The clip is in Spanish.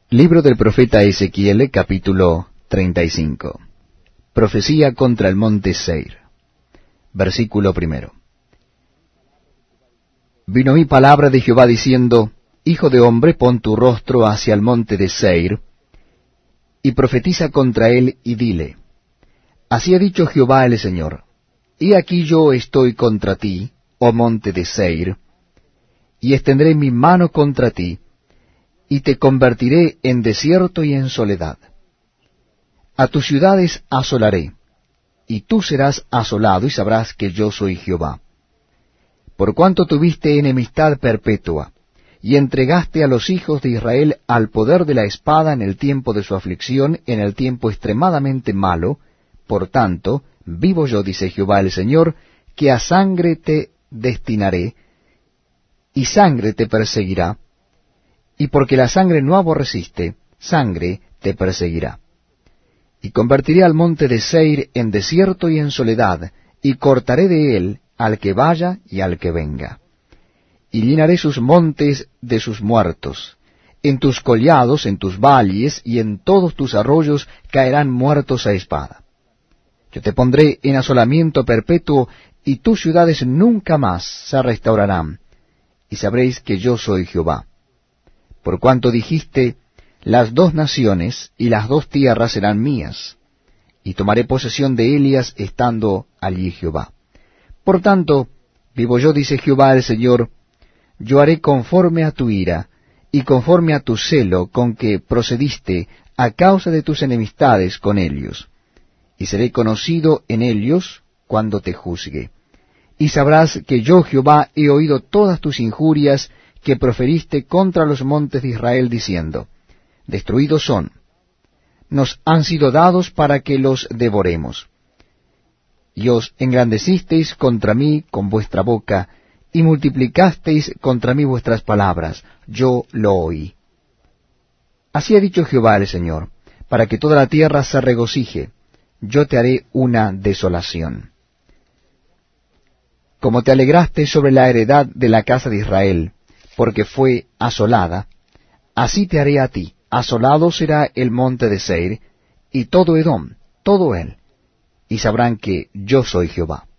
Libro del profeta Ezequiel, capítulo 35. Profecía contra el monte Seir. Versículo 1. Vino mi palabra de Jehová diciendo, Hijo de hombre, pon tu rostro hacia el monte de Seir, y profetiza contra él, y dile, Así ha dicho Jehová el Señor, He aquí yo estoy contra ti, oh monte de Seir, y extenderé mi mano contra ti, y te convertiré en desierto y en soledad. A tus ciudades asolaré, y tú serás asolado, y sabrás que yo soy Jehová. Por cuanto tuviste enemistad perpetua, y entregaste a los hijos de Israel al poder de la espada en el tiempo de su aflicción, en el tiempo extremadamente malo, por tanto, vivo yo, dice Jehová el Señor, que a sangre te destinaré, y sangre te perseguirá, y porque la sangre no aborreciste, sangre te perseguirá. Y convertiré al monte de Seir en desierto y en soledad, y cortaré de él al que vaya y al que venga. Y llenaré sus montes de sus muertos. En tus collados, en tus valles y en todos tus arroyos caerán muertos a espada. Yo te pondré en asolamiento perpetuo, y tus ciudades nunca más se restaurarán, y sabréis que yo soy Jehová. Por cuanto dijiste, las dos naciones y las dos tierras serán mías, y tomaré posesión de ellas estando allí Jehová. Por tanto, vivo yo, dice Jehová el Señor, yo haré conforme a tu ira, y conforme a tu celo con que procediste a causa de tus enemistades con ellos, y seré conocido en ellos cuando te juzgue. Y sabrás que yo Jehová he oído todas tus injurias que proferiste contra los montes de Israel, diciendo, Destruidos son, nos han sido dados para que los devoremos. Y os engrandecisteis contra mí con vuestra boca, y multiplicasteis contra mí vuestras palabras, yo lo oí. Así ha dicho Jehová el Señor, para que toda la tierra se regocije, yo te haré una desolación. Como te alegraste sobre la heredad de la casa de Israel, porque fue asolada, así te haré a ti, asolado será el monte de Seir, y todo Edom, todo él, y sabrán que yo soy Jehová.